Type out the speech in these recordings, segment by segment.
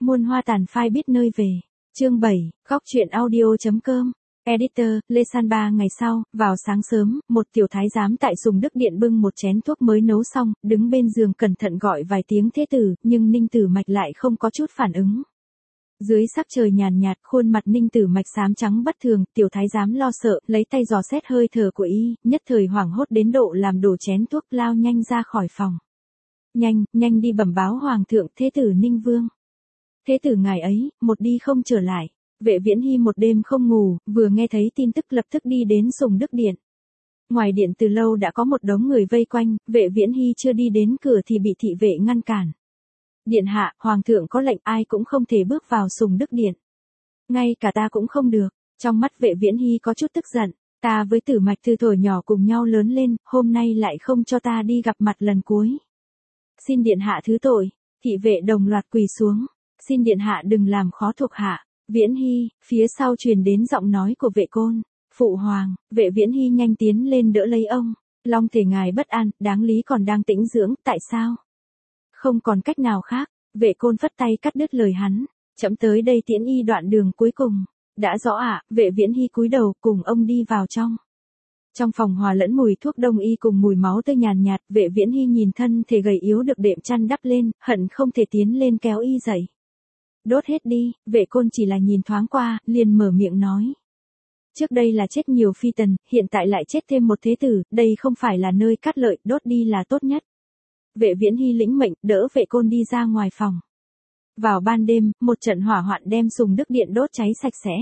Muôn hoa tàn phai biết nơi về. Chương 7, góc truyện audio.com. Editor, Lê San. 3 ngày sau, vào sáng sớm, một tiểu thái giám tại Sùng Đức Điện bưng một chén thuốc mới nấu xong, đứng bên giường cẩn thận gọi vài tiếng thế tử, nhưng Ninh Tử Mạch lại không có chút phản ứng. Dưới sắc trời nhàn nhạt, khuôn mặt Ninh Tử Mạch xám trắng bất thường, tiểu thái giám lo sợ, lấy tay dò xét hơi thở của y, nhất thời hoảng hốt đến độ làm đổ chén thuốc, lao nhanh ra khỏi phòng. Nhanh đi bẩm báo hoàng thượng, thế tử Ninh Vương. Thế tử ngài ấy, một đi không trở lại. Vệ Viễn Hy một đêm không ngủ, vừa nghe thấy tin tức lập tức đi đến Sùng Đức Điện. Ngoài điện từ lâu đã có một đống người vây quanh, Vệ Viễn Hy chưa đi đến cửa thì bị thị vệ ngăn cản. Điện hạ, hoàng thượng có lệnh ai cũng không thể bước vào Sùng Đức Điện. Ngay cả ta cũng không được. Trong mắt Vệ Viễn Hy có chút tức giận, ta với Tử Mạch từ thuở nhỏ cùng nhau lớn lên, hôm nay lại không cho ta đi gặp mặt lần cuối. Xin điện hạ thứ tội. Thị vệ đồng loạt quỳ xuống. Xin điện hạ đừng làm khó thuộc hạ. Viễn Hy, phía sau truyền đến giọng nói của Vệ Côn. Phụ hoàng. Vệ Viễn Hy nhanh tiến lên đỡ lấy ông. Long thể ngài bất an, đáng lý còn đang tĩnh dưỡng, tại sao? Không còn cách nào khác. Vệ Côn phất tay cắt đứt lời hắn. Chậm tới đây tiễn y đoạn đường cuối cùng. Đã rõ ạ. Vệ Viễn Hy cúi đầu cùng ông đi vào trong. Trong phòng hòa lẫn mùi thuốc đông y cùng mùi máu tươi nhàn nhạt, Vệ Viễn Hy nhìn thân thể gầy yếu được đệm chăn đắp lên, hận không thể tiến lên kéo y dậy. Đốt hết đi. Vệ Côn chỉ là nhìn thoáng qua, liền mở miệng nói. Trước đây là chết nhiều phi tần, hiện tại lại chết thêm một thế tử, đây không phải là nơi cắt lợi, đốt đi là tốt nhất. Vệ Viễn Hy lĩnh mệnh, đỡ Vệ Côn đi ra ngoài phòng. Vào ban đêm, một trận hỏa hoạn đem Sùng Đức Điện đốt cháy sạch sẽ.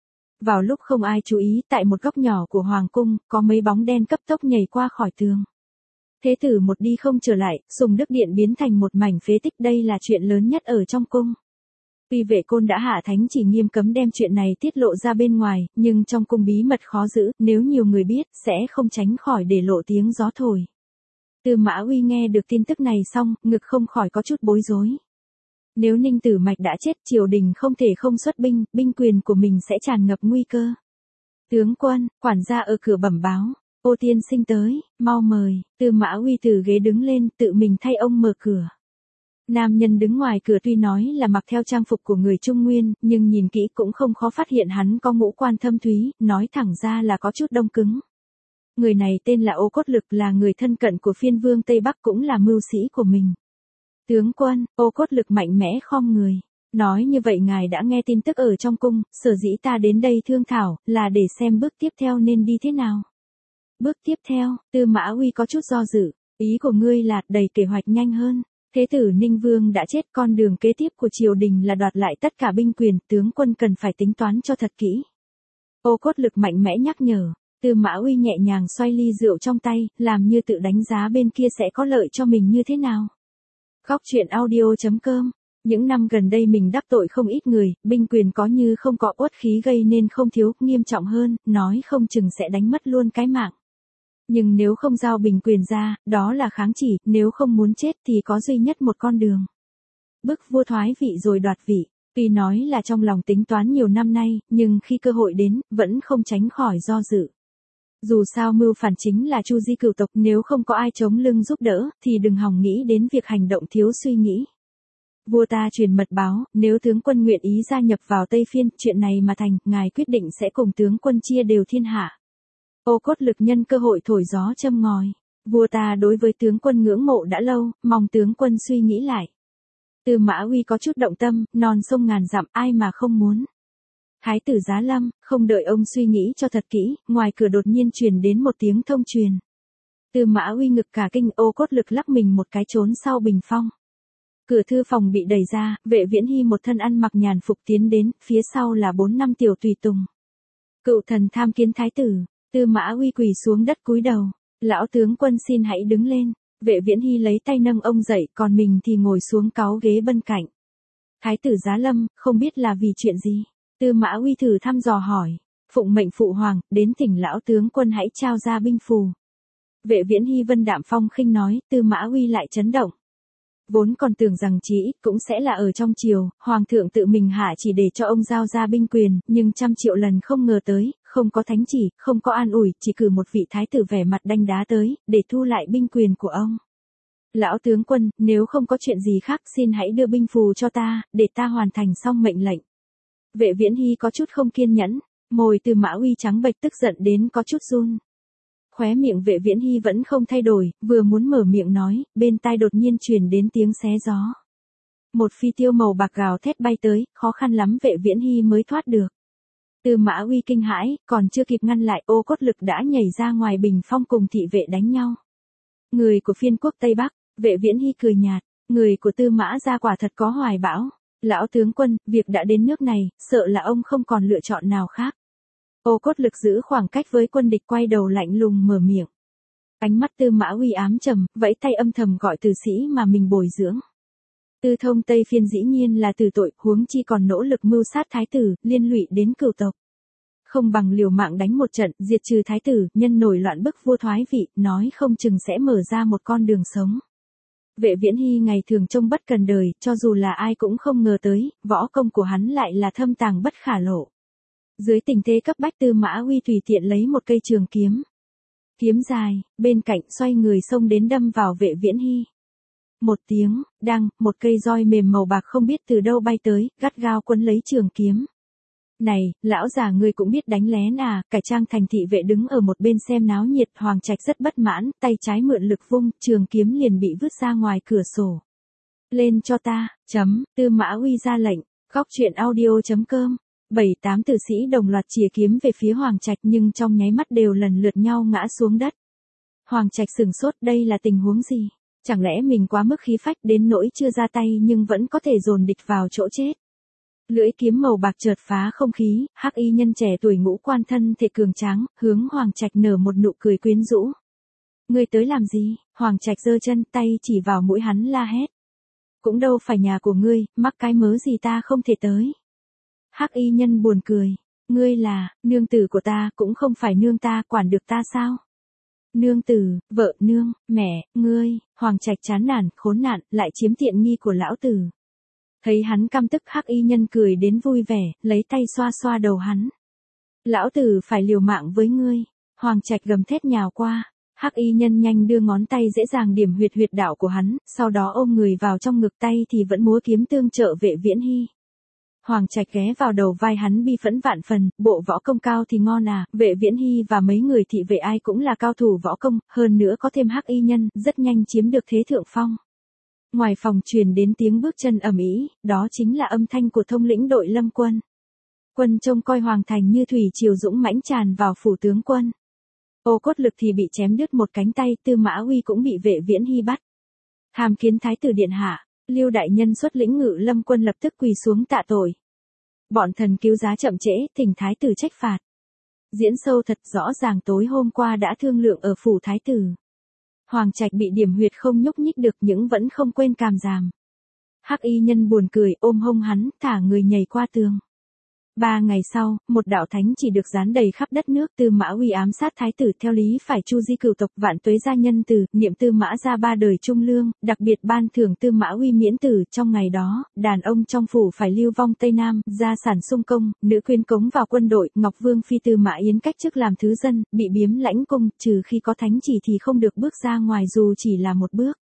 Vào lúc không ai chú ý, tại một góc nhỏ của hoàng cung, có mấy bóng đen cấp tốc nhảy qua khỏi tường. Thế tử một đi không trở lại, Sùng Đức Điện biến thành một mảnh phế tích, đây là chuyện lớn nhất ở trong cung. Tuy Vệ Côn đã hạ thánh chỉ nghiêm cấm đem chuyện này tiết lộ ra bên ngoài, nhưng trong cung bí mật khó giữ, nếu nhiều người biết, sẽ không tránh khỏi để lộ tiếng gió thổi. Tư Mã Uy nghe được tin tức này xong, ngực không khỏi có chút bối rối. Nếu Ninh Tử Mạch đã chết, triều đình không thể không xuất binh, binh quyền của mình sẽ tràn ngập nguy cơ. Tướng quân, quản gia ở cửa bẩm báo, Ô tiên sinh tới, mau mời. Tư Mã Uy từ ghế đứng lên, tự mình thay ông mở cửa. Nam nhân đứng ngoài cửa tuy nói là mặc theo trang phục của người Trung Nguyên, nhưng nhìn kỹ cũng không khó phát hiện hắn có ngũ quan thâm thúy, nói thẳng ra là có chút đông cứng. Người này tên là Ô Cốt Lực, là người thân cận của phiên vương Tây Bắc, cũng là mưu sĩ của mình. Tướng quân, Ô Cốt Lực mạnh mẽ khom người. Nói như vậy ngài đã nghe tin tức ở trong cung, sở dĩ ta đến đây thương thảo, là để xem bước tiếp theo nên đi thế nào. Bước tiếp theo, Tư Mã Uy có chút do dự, ý của ngươi là đẩy kế hoạch nhanh hơn. Thế tử Ninh Vương đã chết, con đường kế tiếp của triều đình là đoạt lại tất cả binh quyền, tướng quân cần phải tính toán cho thật kỹ. Ô Cốt Lực mạnh mẽ nhắc nhở. Tư Mã Uy nhẹ nhàng xoay ly rượu trong tay, làm như tự đánh giá bên kia sẽ có lợi cho mình như thế nào. Góc truyện audio.com. Những năm gần đây mình đắc tội không ít người, binh quyền có như không có, uất khí gây nên không thiếu, nghiêm trọng hơn, nói không chừng sẽ đánh mất luôn cái mạng. Nhưng nếu không giao bình quyền ra, đó là kháng chỉ, nếu không muốn chết thì có duy nhất một con đường. Bức vua thoái vị rồi đoạt vị. Tuy nói là trong lòng tính toán nhiều năm nay, nhưng khi cơ hội đến, vẫn không tránh khỏi do dự. Dù sao mưu phản chính là Chu Di cửu tộc, nếu không có ai chống lưng giúp đỡ, thì đừng hòng nghĩ đến việc hành động thiếu suy nghĩ. Vua ta truyền mật báo, nếu tướng quân nguyện ý gia nhập vào Tây Phiên, chuyện này mà thành, ngài quyết định sẽ cùng tướng quân chia đều thiên hạ. Ô Cốt Lực nhân cơ hội thổi gió châm ngòi. Vua ta đối với tướng quân ngưỡng mộ đã lâu, mong tướng quân suy nghĩ lại. Tư Mã Uy có chút động tâm, non sông ngàn dặm ai mà không muốn. Thái tử Giá Lâm, không đợi ông suy nghĩ cho thật kỹ, ngoài cửa đột nhiên truyền đến một tiếng thông truyền. Tư Mã Uy ngực cả kinh, Ô Cốt Lực lắc mình một cái trốn sau bình phong. Cửa thư phòng bị đẩy ra, Vệ Viễn Hy một thân ăn mặc nhàn phục tiến đến, phía sau là 4 năm tiểu tùy tùng. Cựu thần tham kiến thái tử. Tư Mã Uy quỳ xuống đất cúi đầu. Lão tướng quân xin hãy đứng lên. Vệ Viễn Hy lấy tay nâng ông dậy, còn mình thì ngồi xuống cáu ghế bên cạnh. Thái tử Giá Lâm, không biết là vì chuyện gì? Tư Mã Uy thử thăm dò hỏi. Phụng mệnh phụ hoàng, đến thỉnh lão tướng quân hãy trao ra binh phù. Vệ Viễn Hy vân đạm phong khinh nói, Tư Mã Uy lại chấn động. Vốn còn tưởng rằng chí ít cũng sẽ là ở trong triều, hoàng thượng tự mình hạ chỉ để cho ông giao ra binh quyền, nhưng trăm triệu lần không ngờ tới, không có thánh chỉ, không có an ủi, chỉ cử một vị thái tử vẻ mặt đanh đá tới, để thu lại binh quyền của ông. Lão tướng quân, nếu không có chuyện gì khác xin hãy đưa binh phù cho ta, để ta hoàn thành xong mệnh lệnh. Vệ Viễn Hy có chút không kiên nhẫn, môi Tư Mã Uy trắng bệch tức giận đến có chút run. Khóe miệng Vệ Viễn Hy vẫn không thay đổi, vừa muốn mở miệng nói, bên tai đột nhiên truyền đến tiếng xé gió. Một phi tiêu màu bạc gào thét bay tới, khó khăn lắm Vệ Viễn Hy mới thoát được. Tư Mã Uy kinh hãi, còn chưa kịp ngăn lại Ô Cốt Lực đã nhảy ra ngoài bình phong cùng thị vệ đánh nhau. Người của phiên quốc Tây Bắc, Vệ Viễn Hy cười nhạt, người của Tư Mã gia quả thật có hoài bão. Lão tướng quân, việc đã đến nước này, sợ là ông không còn lựa chọn nào khác. Ô Cốt Lực giữ khoảng cách với quân địch quay đầu lạnh lùng mở miệng. Ánh mắt Tư Mã Uy ám trầm, vẫy tay âm thầm gọi tử sĩ mà mình bồi dưỡng. Tư Thông Tây Phiên dĩ nhiên là tử tội, huống chi còn nỗ lực mưu sát thái tử, liên lụy đến cửu tộc. Không bằng liều mạng đánh một trận, diệt trừ thái tử, nhân nổi loạn bức vua thoái vị, nói không chừng sẽ mở ra một con đường sống. Vệ Viễn Hy ngày thường trông bất cần đời, cho dù là ai cũng không ngờ tới, võ công của hắn lại là thâm tàng bất khả lộ. Dưới tình thế cấp bách Tư Mã Uy tùy tiện lấy một cây trường kiếm. Kiếm dài, bên cạnh xoay người xông đến đâm vào Vệ Viễn Hy. Một tiếng, một cây roi mềm màu bạc không biết từ đâu bay tới, gắt gao quấn lấy trường kiếm. Này, lão già ngươi cũng biết đánh lén à, cải trang thành thị vệ đứng ở một bên xem náo nhiệt, Hoàng Trạch rất bất mãn, tay trái mượn lực vung, trường kiếm liền bị vứt ra ngoài cửa sổ. Lên cho ta, Tư Mã Uy ra lệnh, góc truyện audio.com, 7-8 tử sĩ đồng loạt chìa kiếm về phía Hoàng Trạch nhưng trong nháy mắt đều lần lượt nhau ngã xuống đất. Hoàng Trạch sừng sốt, đây là tình huống gì? Chẳng lẽ mình quá mức khí phách đến nỗi chưa ra tay nhưng vẫn có thể dồn địch vào chỗ chết? Lưỡi kiếm màu bạc chợt phá không khí, hắc y nhân trẻ tuổi ngũ quan thân thể cường tráng, hướng Hoàng Trạch nở một nụ cười quyến rũ. Ngươi tới làm gì? Hoàng Trạch giơ chân tay chỉ vào mũi hắn la hét. Cũng đâu phải nhà của ngươi, mắc cái mớ gì ta không thể tới. Hắc y nhân buồn cười. Ngươi là, nương tử của ta, cũng không phải nương ta, quản được ta sao? Nương tử, vợ nương, mẹ, ngươi, Hoàng Trạch chán nản, khốn nạn, lại chiếm tiện nghi của lão tử. Thấy hắn căm tức hắc y nhân cười đến vui vẻ, lấy tay xoa xoa đầu hắn. Lão tử phải liều mạng với ngươi. Hoàng Trạch gầm thét nhào qua. Hắc y nhân nhanh đưa ngón tay dễ dàng điểm huyệt đạo của hắn, sau đó ôm người vào trong ngực tay thì vẫn múa kiếm tương trợ Vệ Viễn Hy. Hoàng Trạch ghé vào đầu vai hắn bi phẫn vạn phần, bộ võ công cao thì ngon à, Vệ Viễn Hy và mấy người thị vệ ai cũng là cao thủ võ công, hơn nữa có thêm hắc y nhân, rất nhanh chiếm được thế thượng phong. Ngoài phòng truyền đến tiếng bước chân ầm ĩ, đó chính là âm thanh của thống lĩnh đội Lâm quân. Quân trông coi hoàng thành như thủy triều dũng mãnh tràn vào phủ tướng quân. Ô Cốt Lực thì bị chém đứt một cánh tay, Tư Mã Uy cũng bị Vệ Viễn Hy bắt. Tham kiến thái tử điện hạ, Lưu đại nhân xuất lĩnh Ngự Lâm quân lập tức quỳ xuống tạ tội. Bọn thần cứu giá chậm trễ, thỉnh thái tử trách phạt. Diễn sâu thật rõ ràng tối hôm qua đã thương lượng ở phủ thái tử. Hoàng Trạch bị điểm huyệt không nhúc nhích được nhưng vẫn không quên càm giảm. Hắc y nhân buồn cười ôm hông hắn, thả người nhảy qua tường. 3 ngày sau, một đạo thánh chỉ được dán đầy khắp đất nước. Tư Mã Uy ám sát thái tử theo lý phải chu di cửu tộc, vạn tuế gia nhân tử, niệm Tư Mã gia 3 đời trung lương, đặc biệt ban thưởng Tư Mã Uy miễn tử. Trong ngày đó, đàn ông trong phủ phải lưu vong Tây Nam, gia sản sung công, nữ quyến cống vào quân đội. Ngọc Vương phi Tư Mã Yến cách chức làm thứ dân, bị biếm lãnh cung, trừ khi có thánh chỉ thì không được bước ra ngoài dù chỉ là một bước.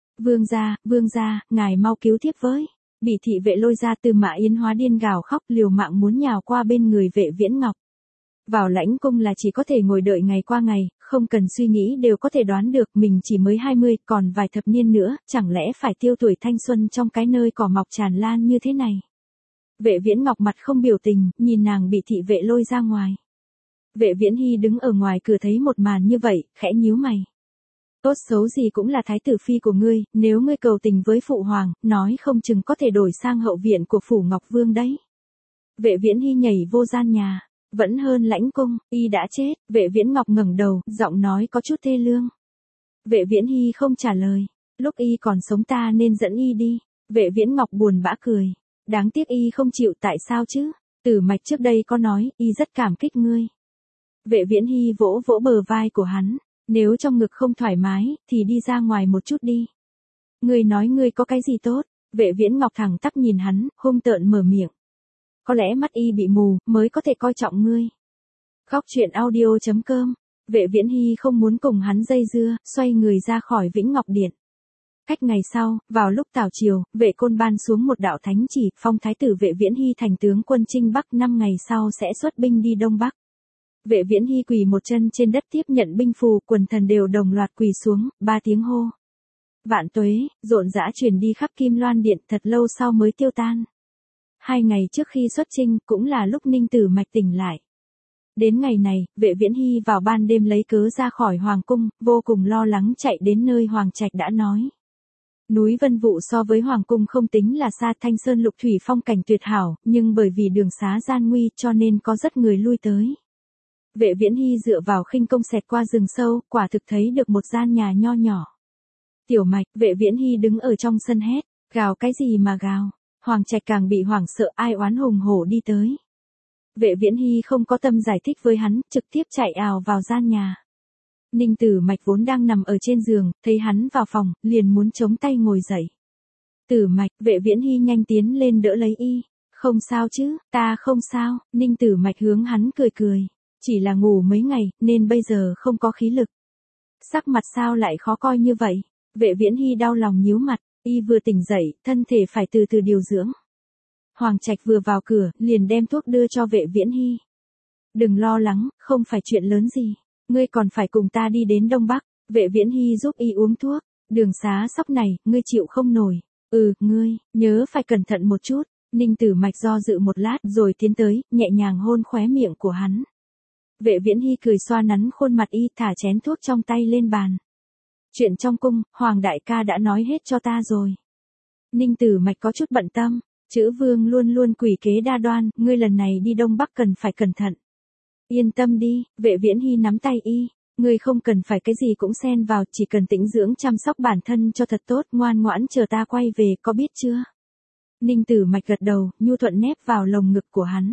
Vương gia, ngài mau cứu thiếp với. Bị thị vệ lôi ra, Tư Mã Yến hóa điên gào khóc, liều mạng muốn nhào qua bên người Vệ Viễn Ngọc. Vào lãnh cung là chỉ có thể ngồi đợi ngày qua ngày, không cần suy nghĩ đều có thể đoán được mình chỉ mới 20, còn vài thập niên nữa, chẳng lẽ phải tiêu tuổi thanh xuân trong cái nơi cỏ mọc tràn lan như thế này. Vệ Viễn Ngọc mặt không biểu tình, nhìn nàng bị thị vệ lôi ra ngoài. Vệ Viễn Hy đứng ở ngoài cửa thấy một màn như vậy, khẽ nhíu mày. Tốt xấu gì cũng là thái tử phi của ngươi, nếu ngươi cầu tình với phụ hoàng, nói không chừng có thể đổi sang hậu viện của phủ Ngọc Vương đấy. Vệ Viễn Hy nhảy vô gian nhà, vẫn hơn lãnh cung, y đã chết. Vệ Viễn Ngọc ngẩng đầu, giọng nói có chút thê lương. Vệ Viễn Hy không trả lời, lúc y còn sống ta nên dẫn y đi. Vệ Viễn Ngọc buồn bã cười, đáng tiếc y không chịu, tại sao chứ? Tử Mạch trước đây có nói, y rất cảm kích ngươi. Vệ Viễn Hy vỗ vỗ bờ vai của hắn. Nếu trong ngực không thoải mái, thì đi ra ngoài một chút đi. Ngươi nói ngươi có cái gì tốt? Vệ Viễn Ngọc thẳng tắp nhìn hắn, hung tợn mở miệng. Có lẽ mắt y bị mù, mới có thể coi trọng ngươi. Góc truyện audio.com. Vệ Viễn Hy không muốn cùng hắn dây dưa, xoay người ra khỏi Vĩnh Ngọc Điện. Cách ngày sau, vào lúc tào chiều, vệ côn ban xuống một đạo thánh chỉ, phong thái tử Vệ Viễn Hy thành tướng quân Trinh Bắc, 5 ngày sau sẽ xuất binh đi Đông Bắc. Vệ Viễn Hy quỳ một chân trên đất tiếp nhận binh phù, quần thần đều đồng loạt quỳ xuống, 3 tiếng hô. Vạn tuế, rộn rã truyền đi khắp Kim Loan Điện, thật lâu sau mới tiêu tan. 2 ngày trước khi xuất chinh, cũng là lúc Ninh Tử Mạch tỉnh lại. Đến ngày này, Vệ Viễn Hy vào ban đêm lấy cớ ra khỏi hoàng cung, vô cùng lo lắng chạy đến nơi Hoàng Trạch đã nói. Núi Vân Vũ so với hoàng cung không tính là xa, Thanh Sơn Lục Thủy phong cảnh tuyệt hảo, nhưng bởi vì đường xá gian nguy cho nên có rất người lui tới. Vệ Viễn Hy dựa vào khinh công xẹt qua rừng sâu, quả thực thấy được một gian nhà nho nhỏ. Tiểu Mạch, Vệ Viễn Hy đứng ở trong sân hét, gào cái gì mà gào. Hoàng Trạch càng bị hoảng sợ, ai oán hùng hổ đi tới. Vệ Viễn Hy không có tâm giải thích với hắn, trực tiếp chạy ào vào gian nhà. Ninh Tử Mạch vốn đang nằm ở trên giường, thấy hắn vào phòng, liền muốn chống tay ngồi dậy. Tử Mạch, Vệ Viễn Hy nhanh tiến lên đỡ lấy y. Không sao chứ, ta không sao. Ninh Tử Mạch hướng hắn cười cười. Chỉ là ngủ mấy ngày, nên bây giờ không có khí lực. Sắc mặt sao lại khó coi như vậy? Vệ Viễn Hy đau lòng nhíu mặt, y vừa tỉnh dậy, thân thể phải từ từ điều dưỡng. Hoàng Trạch vừa vào cửa, liền đem thuốc đưa cho Vệ Viễn Hy. Đừng lo lắng, không phải chuyện lớn gì. Ngươi còn phải cùng ta đi đến Đông Bắc. Vệ Viễn Hy giúp y uống thuốc. Đường xá sóc này, ngươi chịu không nổi. Ngươi, nhớ phải cẩn thận một chút. Ninh Tử Mạch do dự một lát rồi tiến tới, nhẹ nhàng hôn khóe miệng của hắn. Vệ Viễn Hy cười xoa nắn khuôn mặt y, thả chén thuốc trong tay lên bàn. Chuyện trong cung, Hoàng đại ca đã nói hết cho ta rồi. Ninh Tử Mạch có chút bận tâm. Chữ Vương luôn luôn quỷ kế đa đoan, ngươi lần này đi Đông Bắc cần phải cẩn thận. Yên tâm đi, Vệ Viễn Hy nắm tay y. Ngươi không cần phải cái gì cũng xen vào, chỉ cần tĩnh dưỡng chăm sóc bản thân cho thật tốt, ngoan ngoãn chờ ta quay về, có biết chưa? Ninh Tử Mạch gật đầu, nhu thuận nép vào lồng ngực của hắn.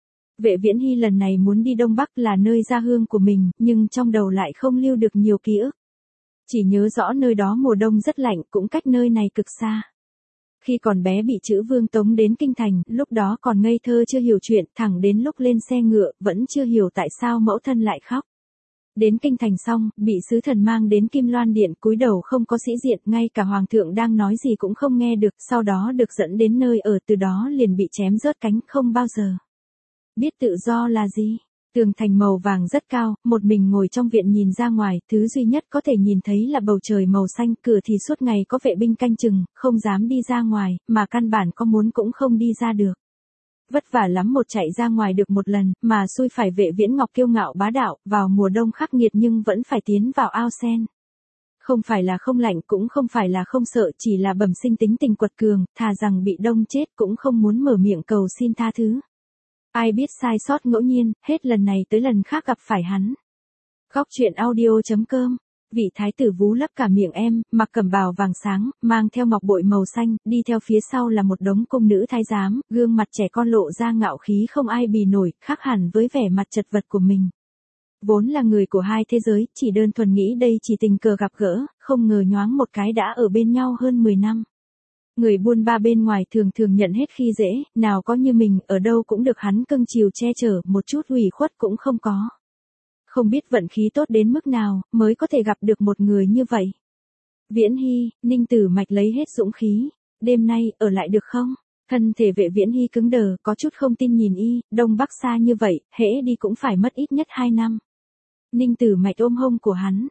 Vệ Viễn Hy lần này muốn đi Đông Bắc là nơi gia hương của mình, nhưng trong đầu lại không lưu được nhiều ký ức. Chỉ nhớ rõ nơi đó mùa đông rất lạnh, cũng cách nơi này cực xa. Khi còn bé bị Chữ Vương tống đến kinh thành, lúc đó còn ngây thơ chưa hiểu chuyện, thẳng đến lúc lên xe ngựa, vẫn chưa hiểu tại sao mẫu thân lại khóc. Đến kinh thành xong, bị sứ thần mang đến Kim Loan Điện, cúi đầu không có sĩ diện, ngay cả hoàng thượng đang nói gì cũng không nghe được, sau đó được dẫn đến nơi ở, từ đó liền bị chém rớt cánh, không bao giờ biết tự do là gì. Tường thành màu vàng rất cao, một mình ngồi trong viện nhìn ra ngoài, thứ duy nhất có thể nhìn thấy là bầu trời màu xanh, cửa thì suốt ngày có vệ binh canh chừng, không dám đi ra ngoài, mà căn bản có muốn cũng không đi ra được. Vất vả lắm một chạy ra ngoài được một lần, mà xui phải Vệ Viễn Ngọc kiêu ngạo bá đạo, vào mùa đông khắc nghiệt nhưng vẫn phải tiến vào ao sen. Không phải là không lạnh cũng không phải là không sợ, chỉ là bẩm sinh tính tình quật cường, thà rằng bị đông chết cũng không muốn mở miệng cầu xin tha thứ. Ai biết sai sót ngẫu nhiên, hết lần này tới lần khác gặp phải hắn. Góc truyện audio.com. Vị thái tử vú lấp cả miệng em, mặc cẩm bào vàng sáng, mang theo ngọc bội màu xanh, đi theo phía sau là một đống cung nữ thái giám, gương mặt trẻ con lộ ra ngạo khí không ai bì nổi, khác hẳn với vẻ mặt chật vật của mình. Vốn là người của hai thế giới, chỉ đơn thuần nghĩ đây chỉ tình cờ gặp gỡ, không ngờ nhoáng một cái đã ở bên nhau hơn 10 năm. Người buôn ba bên ngoài thường thường nhận hết khi dễ, nào có như mình, ở đâu cũng được hắn cưng chiều che chở, một chút ủy khuất cũng không có. Không biết vận khí tốt đến mức nào, mới có thể gặp được một người như vậy. Viễn Hy, Ninh Tử Mạch lấy hết dũng khí. Đêm nay, ở lại được không? Thân thể Vệ Viễn Hy cứng đờ, có chút không tin nhìn y, Đông Bắc xa như vậy, hễ đi cũng phải mất ít nhất 2 năm. Ninh Tử Mạch ôm hông của hắn.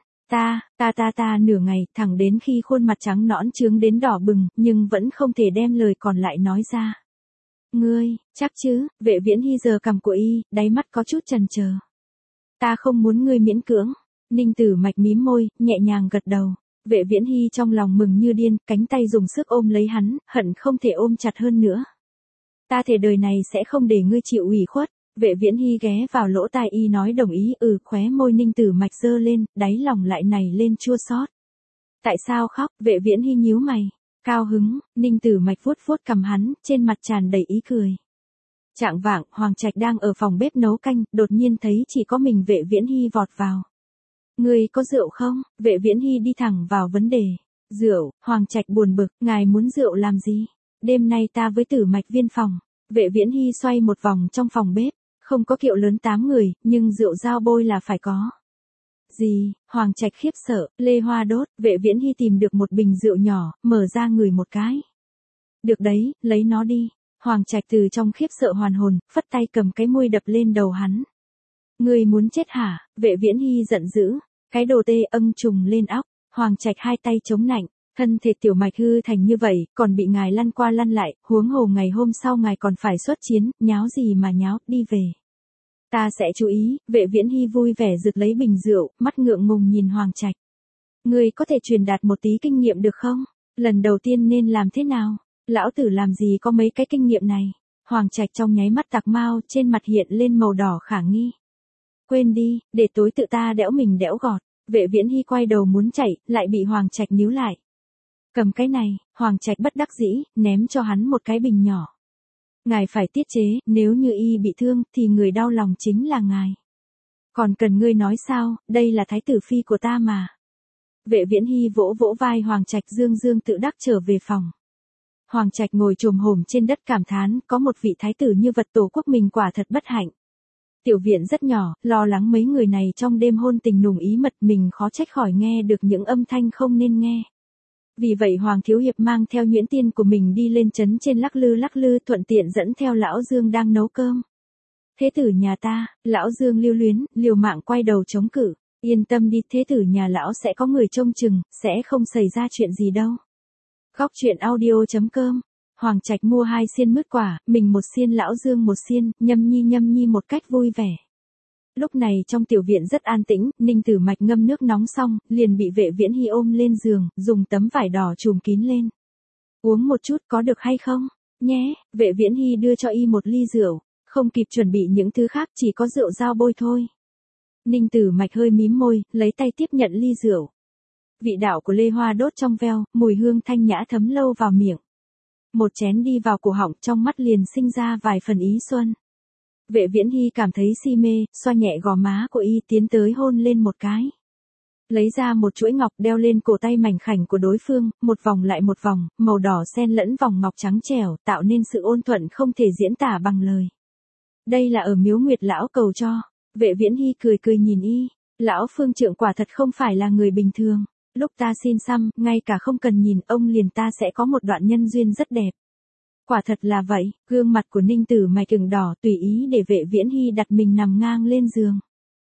Ta nửa ngày, thẳng đến khi khuôn mặt trắng nõn trướng đến đỏ bừng, nhưng vẫn không thể đem lời còn lại nói ra. Ngươi, chắc chứ? Vệ Viễn Hy giờ cằm của y, đáy mắt có chút chần chờ. Ta không muốn ngươi miễn cưỡng. Ninh Tử Mạch mím môi, nhẹ nhàng gật đầu. Vệ Viễn Hy trong lòng mừng như điên, cánh tay dùng sức ôm lấy hắn, hận không thể ôm chặt hơn nữa. Ta thề đời này sẽ không để ngươi chịu ủy khuất. Vệ Viễn Hy ghé vào lỗ tai y nói đồng ý, khóe môi Ninh Tử Mạch giơ lên, đáy lòng lại nảy lên chua xót. Tại sao khóc? Vệ Viễn Hy nhíu mày. Cao hứng. Ninh Tử Mạch vuốt vuốt cằm hắn, trên mặt tràn đầy ý cười. Chạng vạng, Hoàng Trạch đang ở phòng bếp nấu canh, đột nhiên thấy chỉ có mình Vệ Viễn Hy vọt vào. Ngươi có rượu không? Vệ Viễn Hy đi thẳng vào vấn đề. Rượu? Hoàng Trạch buồn bực, ngài muốn rượu làm gì? Đêm nay ta với Tử Mạch viên phòng. Vệ Viễn Hy xoay một vòng trong phòng bếp, không có kiệu lớn 8 người, nhưng rượu dao bôi là phải có. Gì? Hoàng Trạch khiếp sợ, lê hoa đốt, Vệ Viễn Hy tìm được một bình rượu nhỏ, mở ra ngửi một cái. Được đấy, lấy nó đi. Hoàng Trạch từ trong khiếp sợ hoàn hồn, phất tay cầm cái muôi đập lên đầu hắn. Ngươi muốn chết hả? Vệ Viễn Hy giận dữ, cái đồ tê âng trùng lên óc. Hoàng Trạch hai tay chống nạnh, thân thể tiểu mạch hư thành như vậy, còn bị ngài lăn qua lăn lại, huống hồ ngày hôm sau ngài còn phải xuất chiến, nháo gì mà nháo, đi về. Ta sẽ chú ý. Vệ Viễn Hy vui vẻ rực lấy bình rượu, mắt ngượng ngùng nhìn Hoàng Trạch. Ngươi có thể truyền đạt một tí kinh nghiệm được không? Lần đầu tiên nên làm thế nào? Lão tử làm gì có mấy cái kinh nghiệm này? Hoàng Trạch trong nháy mắt tạc mau, trên mặt hiện lên màu đỏ khả nghi. Quên đi, để tối tự ta đẽo mình đẽo gọt. Vệ Viễn Hy quay đầu muốn chạy, lại bị Hoàng Trạch níu lại. Cầm cái này. Hoàng Trạch bất đắc dĩ, ném cho hắn một cái bình nhỏ. Ngài phải tiết chế, nếu như y bị thương, thì người đau lòng chính là ngài. Còn cần ngươi nói sao, đây là thái tử phi của ta mà. Vệ Viễn Hy vỗ vỗ vai Hoàng Trạch, dương dương tự đắc trở về phòng. Hoàng Trạch ngồi chồm hổm trên đất cảm thán, có một vị thái tử như vật tổ quốc mình quả thật bất hạnh. Tiểu viện rất nhỏ, lo lắng mấy người này trong đêm hôn tình nùng ý mật, mình khó trách khỏi nghe được những âm thanh không nên nghe. Vì vậy Hoàng Thiếu Hiệp mang theo nhuyễn tiên của mình đi lên trấn trên lắc lư, thuận tiện dẫn theo lão Dương đang nấu cơm. Thế tử nhà ta, lão Dương lưu luyến, liều mạng quay đầu chống cự. Yên tâm đi, thế tử nhà lão sẽ có người trông chừng, sẽ không xảy ra chuyện gì đâu. Góc truyện audio.com. Hoàng Trạch mua 2 xiên mứt quả, mình 1 xiên, lão Dương 1 xiên, nhâm nhi một cách vui vẻ. Lúc này trong tiểu viện rất an tĩnh, Ninh Tử Mạch ngâm nước nóng xong, liền bị Vệ Viễn Hy ôm lên giường, dùng tấm vải đỏ trùm kín lên. Uống một chút có được hay không? Nhé. Vệ Viễn Hy đưa cho y một ly rượu, không kịp chuẩn bị những thứ khác, chỉ có rượu dao bôi thôi. Ninh Tử Mạch hơi mím môi, lấy tay tiếp nhận ly rượu. Vị đạo của lê hoa đốt trong veo, mùi hương thanh nhã thấm lâu vào miệng. Một chén đi vào cổ họng, trong mắt liền sinh ra vài phần ý xuân. Vệ Viễn Hy cảm thấy si mê, xoa nhẹ gò má của y, tiến tới hôn lên một cái. Lấy ra một chuỗi ngọc đeo lên cổ tay mảnh khảnh của đối phương, một vòng lại một vòng, màu đỏ xen lẫn vòng ngọc trắng trẻo, tạo nên sự ôn thuận không thể diễn tả bằng lời. Đây là ở Miếu Nguyệt lão cầu cho. Vệ Viễn Hy cười cười nhìn y. Lão phương trượng quả thật không phải là người bình thường. Lúc ta xin xăm, ngay cả không cần nhìn ông liền ta sẽ có một đoạn nhân duyên rất đẹp. Quả thật là vậy. Gương mặt của Ninh Tử Mạch ửng đỏ, tùy ý để Vệ Viễn Hy đặt mình nằm ngang lên giường.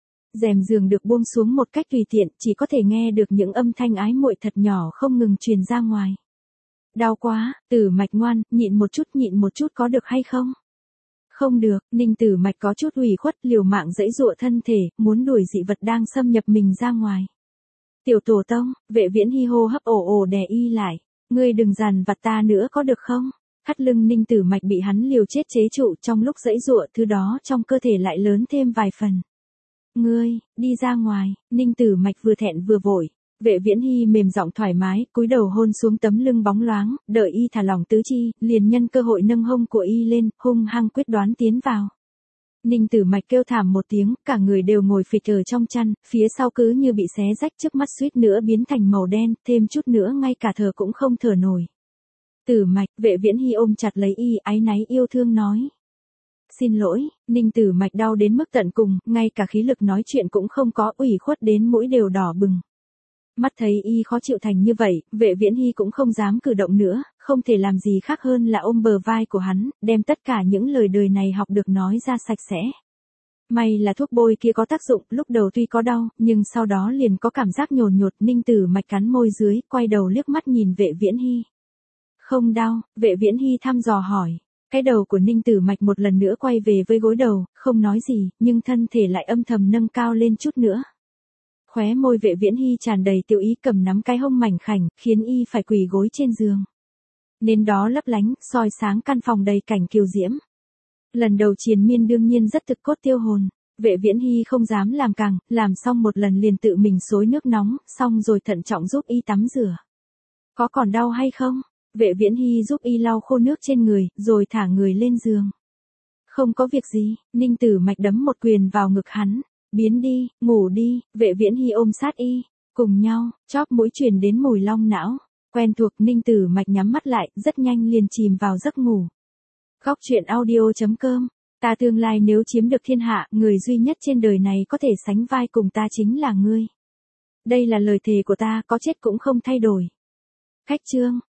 Rèm giường được buông xuống một cách tùy tiện, chỉ có thể nghe được những âm thanh ái muội thật nhỏ không ngừng truyền ra ngoài. Đau quá. Tử Mạch ngoan, nhịn một chút có được hay không? Không được. Ninh Tử Mạch có chút ủy khuất, liều mạng giãy giụa thân thể, muốn đuổi dị vật đang xâm nhập mình ra ngoài. Tiểu tổ tông. Vệ Viễn Hy hô hấp ồ ồ đè y lại. Ngươi đừng dằn vặt ta nữa có được không? Thắt lưng Ninh Tử Mạch bị hắn liều chết chế trụ, trong lúc giãy giụa thứ đó trong cơ thể lại lớn thêm vài phần. Ngươi, đi ra ngoài. Ninh Tử Mạch vừa thẹn vừa vội. Vệ Viễn Hy mềm giọng thoải mái, cúi đầu hôn xuống tấm lưng bóng loáng, đợi y thả lỏng tứ chi, liền nhân cơ hội nâng hông của y lên, hung hăng quyết đoán tiến vào. Ninh Tử Mạch kêu thảm một tiếng, cả người đều ngồi phịch ở trong chăn, phía sau cứ như bị xé rách, trước mắt suýt nữa biến thành màu đen, thêm chút nữa ngay cả thở cũng không thở nổi. Tử Mạch. Vệ Viễn Hy ôm chặt lấy y, áy náy yêu thương nói. Xin lỗi. Ninh Tử Mạch đau đến mức tận cùng, ngay cả khí lực nói chuyện cũng không có, ủy khuất đến mũi đều đỏ bừng. Mắt thấy y khó chịu thành như vậy, Vệ Viễn Hy cũng không dám cử động nữa, không thể làm gì khác hơn là ôm bờ vai của hắn, đem tất cả những lời đời này học được nói ra sạch sẽ. May là thuốc bôi kia có tác dụng, lúc đầu tuy có đau, nhưng sau đó liền có cảm giác nhồn nhột. Ninh Tử Mạch cắn môi dưới, quay đầu liếc mắt nhìn Vệ Viễn Hy. Không đau. Vệ Viễn Hy thăm dò hỏi. Cái đầu của Ninh Tử Mạch một lần nữa quay về với gối đầu, không nói gì, nhưng thân thể lại âm thầm nâng cao lên chút nữa. Khóe môi Vệ Viễn Hy tràn đầy tiểu ý, cầm nắm cái hông mảnh khảnh, khiến y phải quỳ gối trên giường. Nên đó lấp lánh, soi sáng căn phòng đầy cảnh kiều diễm. Lần đầu triền miên đương nhiên rất thực cốt tiêu hồn. Vệ Viễn Hy không dám làm càng, làm xong một lần liền tự mình xối nước nóng, xong rồi thận trọng giúp y tắm rửa. Có còn đau hay không? Vệ Viễn Hy giúp y lau khô nước trên người, rồi thả người lên giường. Không có việc gì. Ninh Tử Mạch đấm một quyền vào ngực hắn. Biến đi, ngủ đi. Vệ Viễn Hy ôm sát y. Cùng nhau, chóp mũi truyền đến mùi long não. Quen thuộc. Ninh Tử Mạch nhắm mắt lại, rất nhanh liền chìm vào giấc ngủ. Góc truyện audio.com. Ta tương lai nếu chiếm được thiên hạ, người duy nhất trên đời này có thể sánh vai cùng ta chính là ngươi. Đây là lời thề của ta, có chết cũng không thay đổi. Khách trương.